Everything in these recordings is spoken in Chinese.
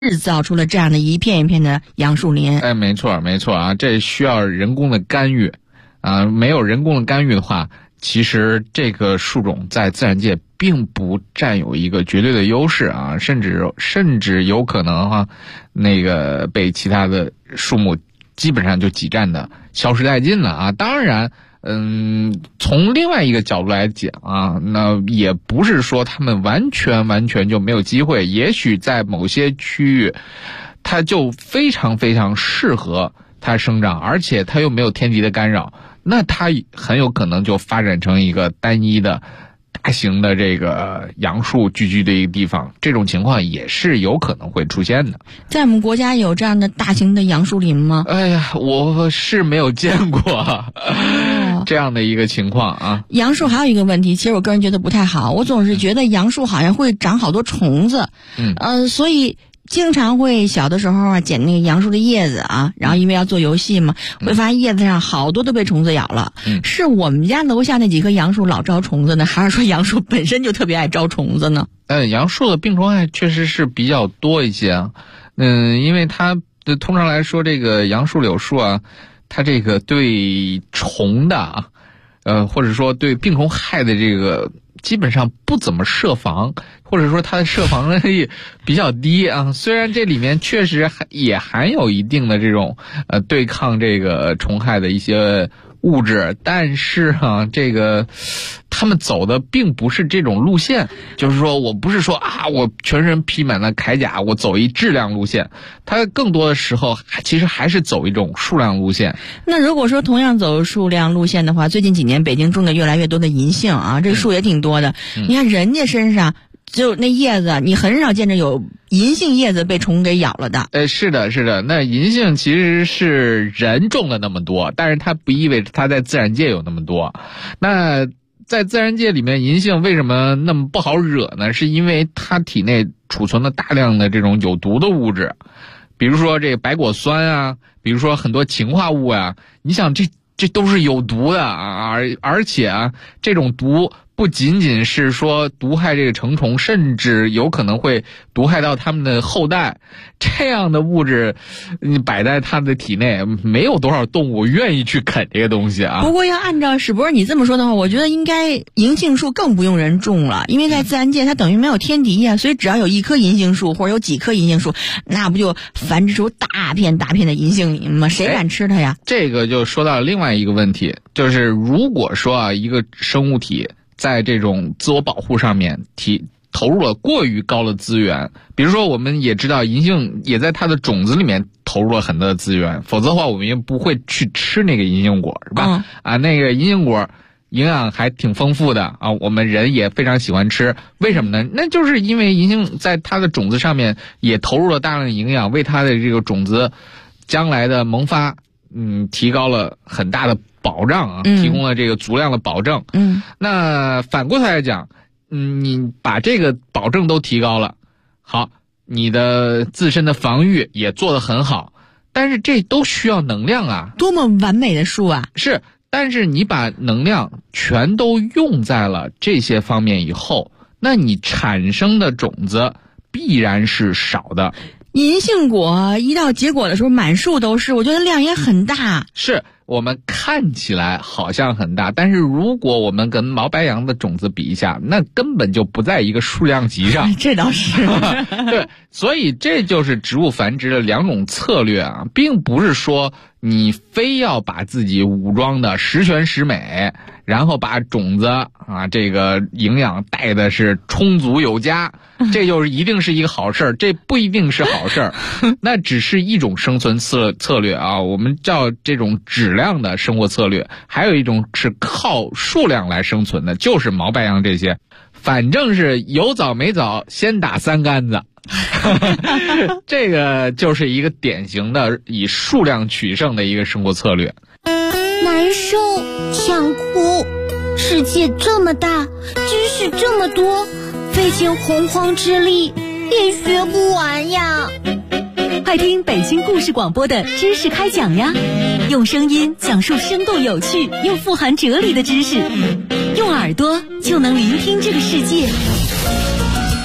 制造出了这样的一片一片的杨树林。 哎，没错啊，这需要人工的干预啊，没有人工的干预的话，其实这个树种在自然界并不占有一个绝对的优势啊，甚至有可能那个被其他的树木基本上就挤占的消失殆尽了啊。当然从另外一个角度来讲啊，那也不是说他们完全就没有机会，也许在某些区域它就非常适合它生长，而且它又没有天敌的干扰，那它很有可能就发展成一个单一的大型的这个杨树聚居的一个地方，这种情况也是有可能会出现的。 在我们国家有这样的大型的杨树林吗？ 哎呀，我是没有见过这样的一个情况啊。 杨树还有一个问题，其实我个人觉得不太好，我总是觉得杨树好像会长好多虫子，所以经常会小的时候捡那个杨树的叶子啊，然后因为要做游戏嘛，会发现叶子上好多都被虫子咬了。是我们家楼下那几棵杨树老招虫子呢，还是说杨树本身就特别爱招虫子呢？ 杨树的病虫害确实是比较多一些啊。因为它通常来说，这个杨树、柳树啊，它这个对虫的或者说对病虫害的这个基本上不怎么设防，或者说它的设防能力比较低啊。虽然这里面确实也含有一定的这种对抗这个虫害的一些物质，但是这个他们走的并不是这种路线，就是说我不是说我全身披满了铠甲，我走一质量路线，它更多的时候其实还是走一种数量路线。 那如果说同样走数量路线的话，最近几年北京种的越来越多的银杏啊，这树也挺多的。你看人家身上就那叶子，你很少见着有银杏叶子被虫给咬了的。 是的，那银杏其实是人种了那么多，但是它不意味着它在自然界有那么多。那在自然界里面，银杏为什么那么不好惹呢？是因为它体内储存了大量的这种有毒的物质，比如说这个白果酸啊，比如说很多氰化物啊，你想这都是有毒的啊，而且这种毒不仅仅是说毒害这个成虫，甚至有可能会毒害到它们的后代。这样的物质你摆在它的体内，没有多少动物愿意去啃这个东西啊。 不过要按照史博士你这么说的话，我觉得应该银杏树更不用人种了，因为在自然界它等于没有天敌呀，所以只要有一棵银杏树或者有几棵银杏树，那不就繁殖出大片大片的银杏林吗？谁敢吃它呀？ 这个就说到了另外一个问题，就是如果说一个生物体在这种自我保护上面投入了过于高的资源，比如说我们也知道银杏也在它的种子里面投入了很多的资源，否则的话我们也不会去吃那个银杏果，是吧？那个银杏果营养还挺丰富的啊，我们人也非常喜欢吃。为什么呢？那就是因为银杏在它的种子上面也投入了大量的营养，为它的这个种子将来的萌发提高了很大的保障啊，提供了这个足量的保证。那反过头来讲，你把这个保证都提高了，好，你的自身的防御也做得很好，但是这都需要能量啊。 多么完美的树啊！ 是，但是你把能量全都用在了这些方面以后，那你产生的种子必然是少的。 银杏果一到结果的时候满树都是，我觉得量也很大。 是，我们看起来好像很大，但是如果我们跟毛白杨的种子比一下，那根本就不在一个数量级上。 这倒是。 对，所以这就是植物繁殖的两种策略啊，并不是说你非要把自己武装的十全十美，然后把种子这个营养带的是充足有加，这就是一定是一个好事儿，这不一定是好事儿。那只是一种生存策略啊，我们叫这种质量的生活策略。还有一种是靠数量来生存的，就是毛白杨这些，反正是有枣没枣先打3竿子。这个就是一个典型的以数量取胜的一个生活策略。 难受，想哭，世界这么大，知识这么多，费尽洪荒之力也学不完呀。 快听北京故事广播的知识开讲呀，用声音讲述生动有趣又富含哲理的知识，用耳朵就能聆听这个世界。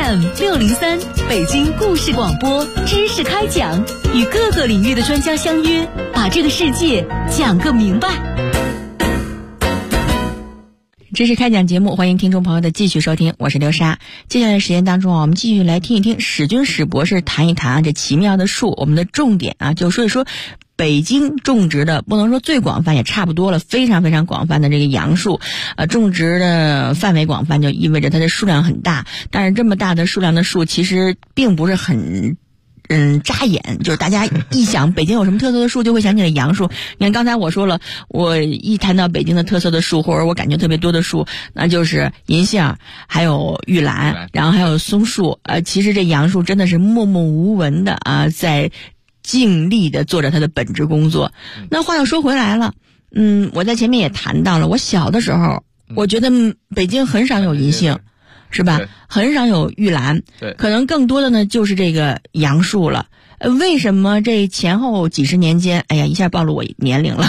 FM603，北京故事广播知识开讲，与各个领域的专家相约，把这个世界讲个明白。 知识开讲节目，欢迎听众朋友的继续收听，我是刘莎。接下来的时间当中我们继续来听一听史军史博士谈一谈这奇妙的树。我们的重点就说一说北京种植的，不能说最广泛，也差不多了，非常非常广泛的这个杨树，种植的范围广泛，就意味着它的数量很大。但是这么大的数量的树，其实并不是很扎眼，就是大家一想北京有什么特色的树，就会想起来杨树。你看刚才我说了，我一谈到北京的特色的树，或者我感觉特别多的树，那就是银杏，还有玉兰，然后还有松树。其实这杨树真的是默默无闻的在尽力的做着它的本职工作。那话又说回来了，我在前面也谈到了，我小的时候，我觉得北京很少有银杏，是吧？很少有玉兰， 对， 可能更多的呢就是这个杨树了。为什么这前后几十年间，哎呀，一下暴露我年龄了。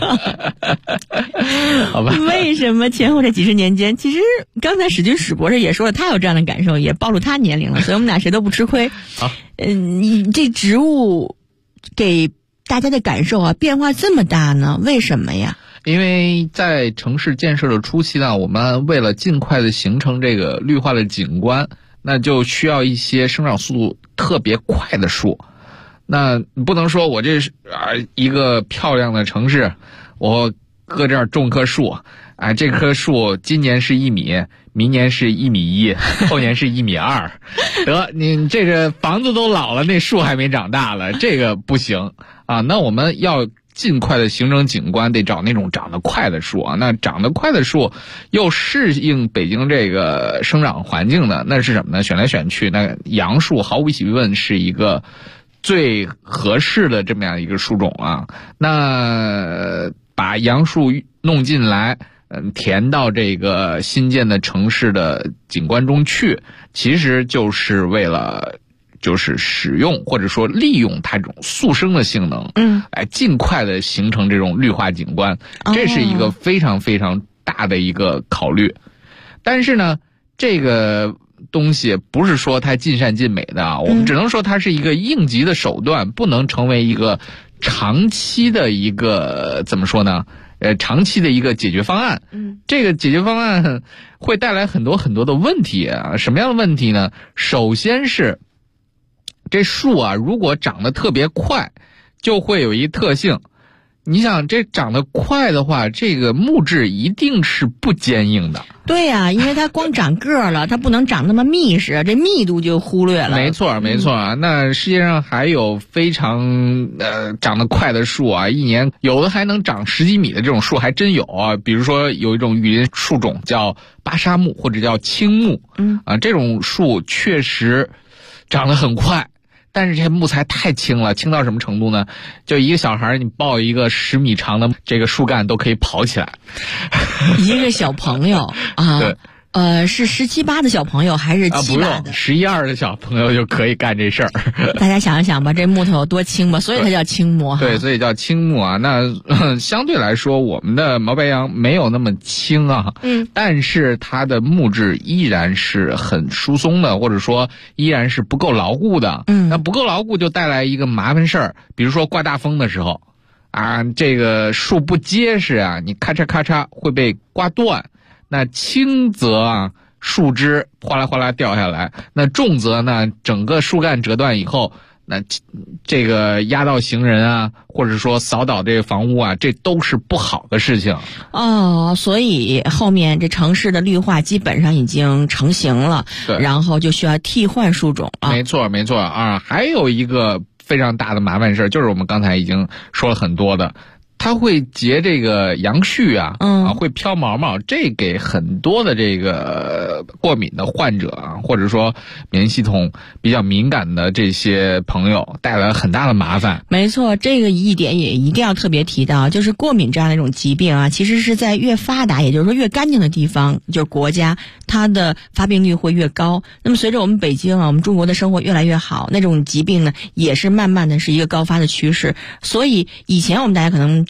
好吧。 为什么前后这几十年间，其实刚才史军史博士也说了，他有这样的感受，也暴露他年龄了，所以我们俩谁都不吃亏。 好， 这植物给大家的感受变化这么大呢？为什么呀？ 因为在城市建设的初期呢，我们为了尽快的形成这个绿化的景观，那就需要一些生长速度特别快的树。那你不能说我这是一个漂亮的城市，我搁这儿种棵树，这棵树今年是1米，明年是1.1米，后年是1.2米，得你这个房子都老了，那树还没长大了，这个不行啊。那我们要尽快的形成景观，得找那种长得快的树那长得快的树又适应北京这个生长环境的，那是什么呢？选来选去，那杨树毫无疑问是一个最合适的这么样一个树种那把杨树弄进来，填到这个新建的城市的景观中去，其实就是为了就是使用或者说利用它这种速生的性能，来尽快的形成这种绿化景观，这是一个非常非常大的一个考虑。但是呢，这个东西不是说它尽善尽美的我们只能说它是一个应急的手段，不能成为一个长期的一个怎么说呢？长期的一个解决方案。这个解决方案会带来很多很多的问题什么样的问题呢？首先是这树如果长得特别快，就会有一特性。你想这长得快的话，这个木质一定是不坚硬的。 对呀，因为它光长个了，它不能长那么密实，这密度就忽略了。 没错没错那世界上还有非常长得快的树一年有的还能长10几米的这种树还真有比如说有一种雨林树种叫巴沙木或者叫青木，这种树确实长得很快。但是这些木材太轻了，轻到什么程度呢？就一个小孩你抱一个10米长的这个树干都可以跑起来。 一个小朋友对。 是17、18的小朋友还是7、8的 ？11、12的小朋友就可以干这事儿。 大家想一想吧，这木头有多轻吧，所以它叫青木对，所以叫青木那相对来说，我们的毛白杨没有那么轻但是它的木质依然是很疏松的，或者说依然是不够牢固的。那不够牢固就带来一个麻烦事儿，比如说刮大风的时候这个树不结实你咔嚓咔嚓会被刮断。那轻则树枝哗啦哗啦掉下来，那重则呢整个树干折断以后，那这个压到行人或者说扫倒这个房屋这都是不好的事情。 所以后面这城市的绿化基本上已经成型了， 对， 然后就需要替换树种没错没错还有一个非常大的麻烦事，就是我们刚才已经说了很多的，它会结这个杨絮会飘毛毛，这给很多的这个过敏的患者或者说免疫系统比较敏感的这些朋友带来很大的麻烦。 没错，这个一点也一定要特别提到，就是过敏这样的一种疾病其实是在越发达，也就是说越干净的地方，就是国家它的发病率会越高。那么随着我们北京我们中国的生活越来越好，那种疾病呢也是慢慢的是一个高发的趋势。所以以前我们大家可能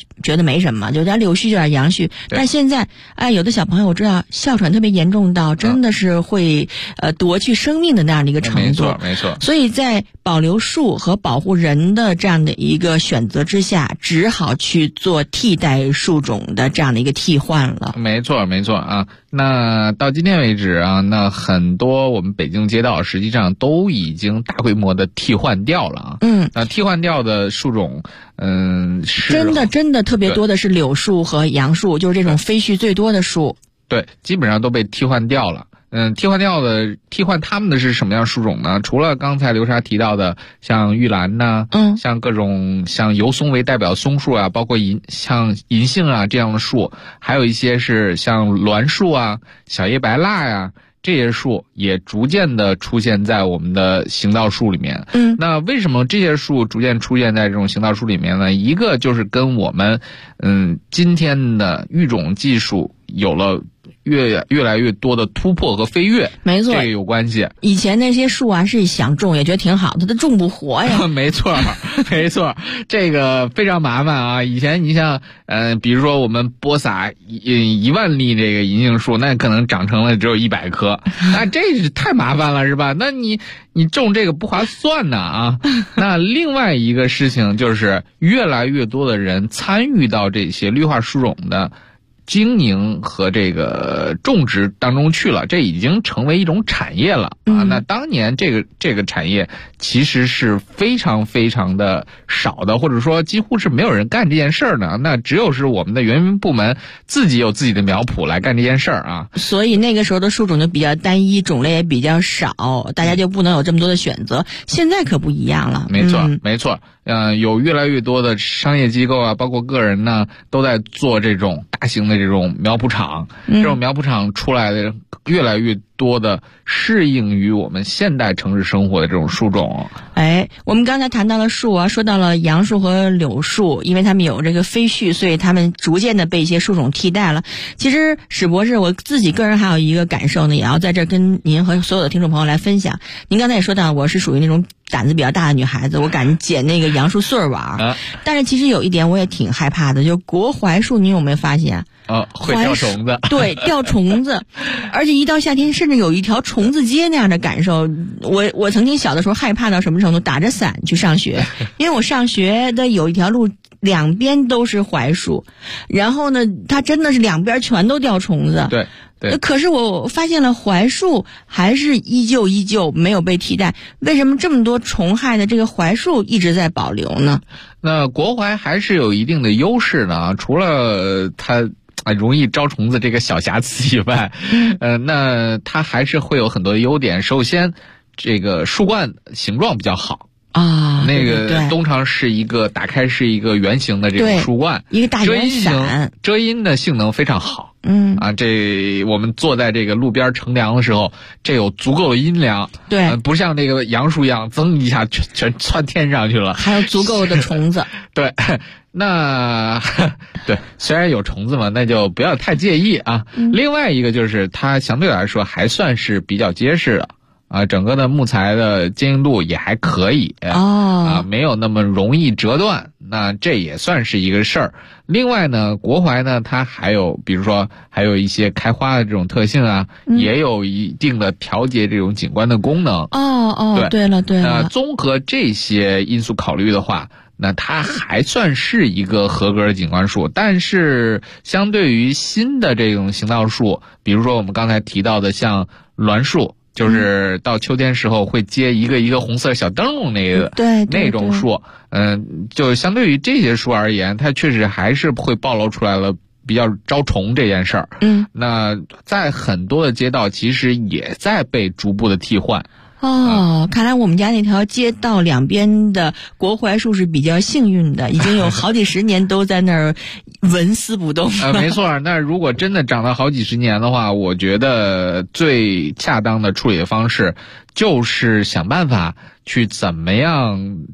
觉得没什么，有点柳絮有点杨絮。但现在有的小朋友我知道哮喘特别严重到真的是会夺去生命的那样的一个程度。 没错。 所以在保留树和保护人的这样的一个选择之下，只好去做替代树种的这样的一个替换了。 没错啊。那到今天为止啊，那很多我们北京街道实际上都已经大规模的替换掉了啊。那替换掉的树种，是真的特别多的是柳树和杨树，就是这种飞絮最多的树。 对，基本上都被替换掉了。替换他们的是什么样树种呢？除了刚才刘莎提到的像玉兰呐，像各种像油松为代表松树啊，包括像银杏啊这样的树，还有一些是像栾树啊、小叶白蜡呀，这些树也逐渐的出现在我们的行道树里面。那为什么这些树逐渐出现在这种行道树里面呢？一个就是跟我们今天的育种技术有了越来越多的突破和飞跃， 没错， 这个有关系。 以前那些树啊是想种也觉得挺好的，它种不活呀。 没错，这个非常麻烦啊。以前你像比如说我们播撒1万粒这个银杏树，那可能长成了只有100棵，那这是太麻烦了，是吧？那你种这个不划算呢啊。那另外一个事情就是越来越多的人参与到这些绿化树种的经营和这个种植当中去了，这已经成为一种产业了啊。那当年这个产业其实是非常非常的少的，或者说几乎是没有人干这件事儿的。那只有是我们的园林部门自己有自己的苗圃来干这件事儿啊。 所以那个时候的树种就比较单一，种类也比较少，大家就不能有这么多的选择。现在可不一样了。 没错。有越来越多的商业机构啊，包括个人呢，都在做这种大型的这种苗圃场。这种苗圃场出来的越来越多的适应于我们现代城市生活的这种树种。 我们刚才谈到了树啊，说到了杨树和柳树，因为它们有这个飞絮，所以它们逐渐的被一些树种替代了。其实史博士，我自己个人还有一个感受呢，也要在这儿跟您和所有的听众朋友来分享。您刚才也说到，我是属于那种胆子比较大的女孩子，我敢捡那个杨树穗儿玩。但是其实有一点我也挺害怕的，就国槐树，您有没有发现？ 会掉虫子。 对，掉虫子，而且一到夏天，甚至有一条虫子街那样的感受。我曾经小的时候害怕到什么程度？打着伞去上学，因为我上学的有一条路两边都是槐树，然后呢，它真的是两边全都掉虫子。 对。 可是我发现了槐树还是依旧没有被替代，为什么这么多虫害的这个槐树一直在保留呢？ 那国槐还是有一定的优势的啊，除了它容易招虫子这个小瑕疵以外，那它还是会有很多的优点。首先，这个树冠形状比较好啊， 那个通常是一个打开是一个圆形的这种树冠， 一个大圆伞， 遮阴的性能非常好。这我们坐在这个路边乘凉的时候，这有足够的阴凉。 对， 不像那个杨树一样，噌一下全窜天上去了。 还有足够的虫子。 对，那对，虽然有虫子嘛，那就不要太介意啊。另外一个就是它相对来说还算是比较结实的。整个的木材的坚硬度也还可以没有那么容易折断，那这也算是一个事儿。另外呢，国槐呢，它还有比如说还有一些开花的这种特性啊，也有一定的调节这种景观的功能。 对了。 综合这些因素考虑的话，那它还算是一个合格的景观树。但是相对于新的这种行道树，比如说我们刚才提到的像栾树，就是到秋天时候会结一个一个红色小灯笼那种树，就相对于这些树而言，它确实还是会暴露出来了比较招虫这件事儿。那在很多的街道其实也在被逐步的替换。 看来我们家那条街道两边的国槐树是比较幸运的，已经有好几十年都在那儿纹丝不动。 没错，那如果真的长到好几十年的话，我觉得最恰当的处理的方式就是想办法去怎么样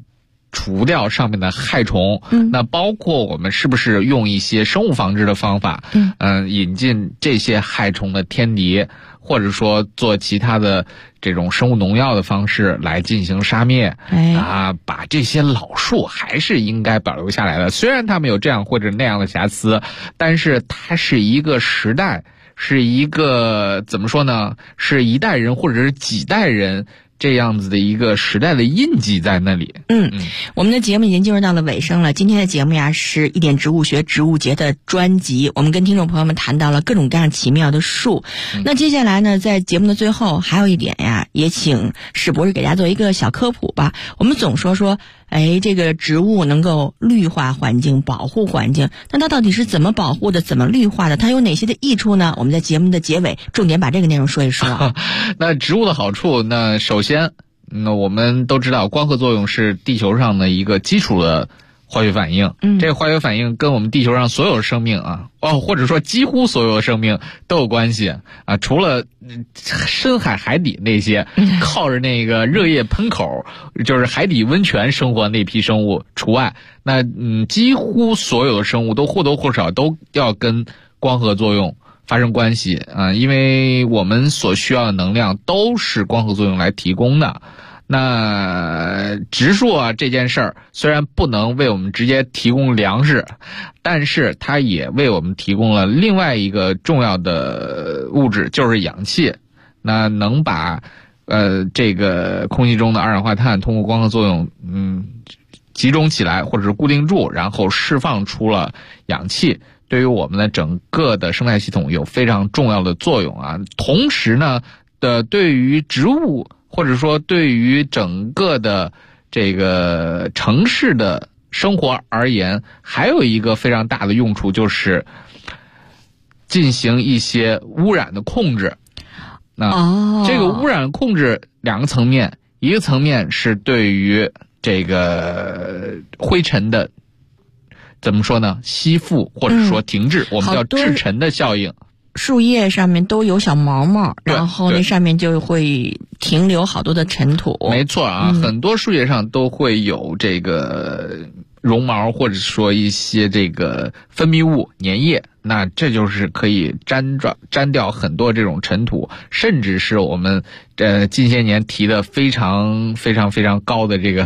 除掉上面的害虫。那包括我们是不是用一些生物防治的方法，引进这些害虫的天敌，或者说做其他的这种生物农药的方式来进行杀灭，把这些老树还是应该保留下来的。虽然它们有这样或者那样的瑕疵，但是它是一个时代，是一个怎么说呢？是一代人或者是几代人这样子的一个时代的印记在那里。 我们的节目已经进入到了尾声了。今天的节目呀是一点植物学植物节的专辑，我们跟听众朋友们谈到了各种各样奇妙的树。那接下来呢，在节目的最后还有一点呀，也请史博士给大家做一个小科普吧。我们总说这个植物能够绿化环境，保护环境，那它到底是怎么保护的，怎么绿化的，它有哪些的益处呢？我们在节目的结尾重点把这个内容说一说。 那植物的好处，那首先我们都知道光合作用是地球上的一个基础的化学反应，这个化学反应跟我们地球上所有的生命或者说几乎所有的生命都有关系除了深海海底那些靠着那个热液喷口就是海底温泉生活那批生物除外，那几乎所有的生物都或多或少都要跟光合作用发生关系因为我们所需要的能量都是光合作用来提供的。那植树这件事儿虽然不能为我们直接提供粮食，但是它也为我们提供了另外一个重要的物质，就是氧气。那能把这个空气中的二氧化碳通过光合作用集中起来或者是固定住，然后释放出了氧气，对于我们的整个的生态系统有非常重要的作用同时呢对于植物或者说对于整个的这个城市的生活而言，还有一个非常大的用处，就是进行一些污染的控制。那这个污染控制两个层面，一个层面是对于这个灰尘的怎么说呢，吸附或者说停滞，我们叫制尘的效应。 树叶上面都有小毛毛，然后那上面就会停留好多的尘土。 没错很多树叶上都会有这个绒毛或者说一些这个分泌物粘液，那这就是可以粘掉很多这种尘土，甚至是我们近些年提的非常非常非常高的这个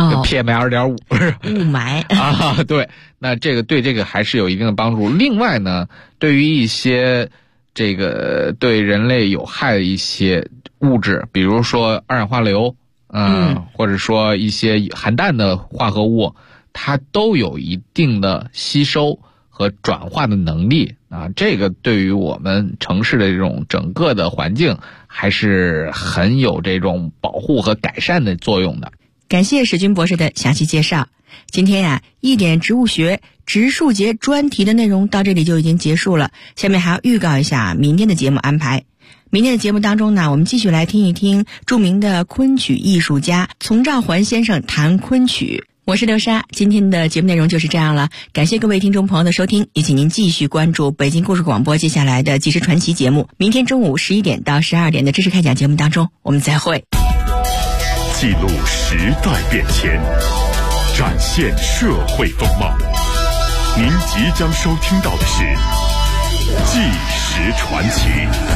PM2.5 雾霾对，那这个对这个还是有一定的帮助。另外呢，对于一些这个对人类有害的一些物质，比如说二氧化硫或者说一些含氮的化合物，它都有一定的吸收和转化的能力这个对于我们城市的这种整个的环境还是很有这种保护和改善的作用的。 感谢史军博士的详细介绍。今天一点植物学植树节专题的内容到这里就已经结束了，下面还要预告一下明天的节目安排。明天的节目当中呢，我们继续来听一听著名的昆曲艺术家丛兆环先生弹昆曲。我是刘莎，今天的节目内容就是这样了，感谢各位听众朋友的收听，也请您继续关注北京故事广播接下来的即时传奇节目。明天中午11点到12点的知识开讲节目当中，我们再会。 记录时代变迁，展现社会风貌。您即将收听到的是即时传奇。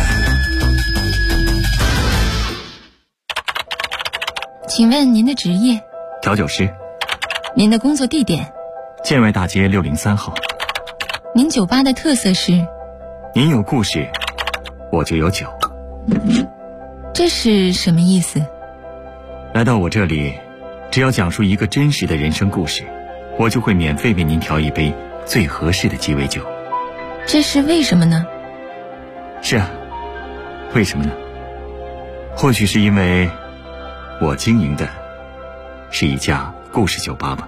请问您的职业？ 调酒师。 您的工作地点？ 建外大街603号。 您酒吧的特色是？ 您有故事，我就有酒。 这是什么意思？ 来到我这里，只要讲述一个真实的人生故事，我就会免费为您调一杯最合适的鸡尾酒。 这是为什么呢？ 是啊，为什么呢？或许是因为我经营的是一家故事酒吧吧。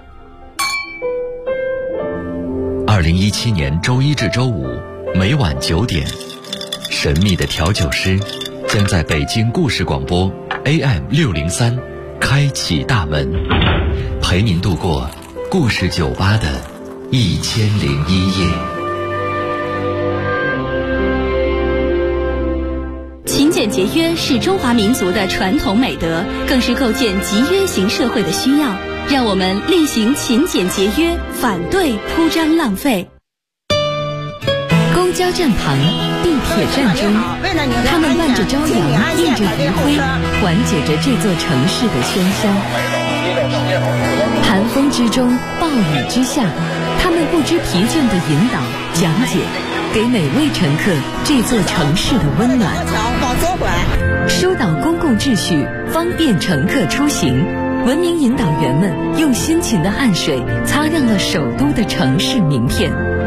2017年周一至周五每晚9点，神秘的调酒师将在北京故事广播 AM603开启大门，陪您度过故事酒吧的1001夜。 勤俭节约是中华民族的传统美德，更是构建集约型社会的需要。 让我们厉行勤俭节约，反对铺张浪费。公交站旁、地铁站中，他们伴着朝阳，映着余晖，缓解着这座城市的喧嚣。寒风之中，暴雨之下，他们不知疲倦地引导、讲解，给每位乘客这座城市的温暖。疏导公共秩序，方便乘客出行。文明引导员们用辛勤的汗水擦亮了首都的城市名片。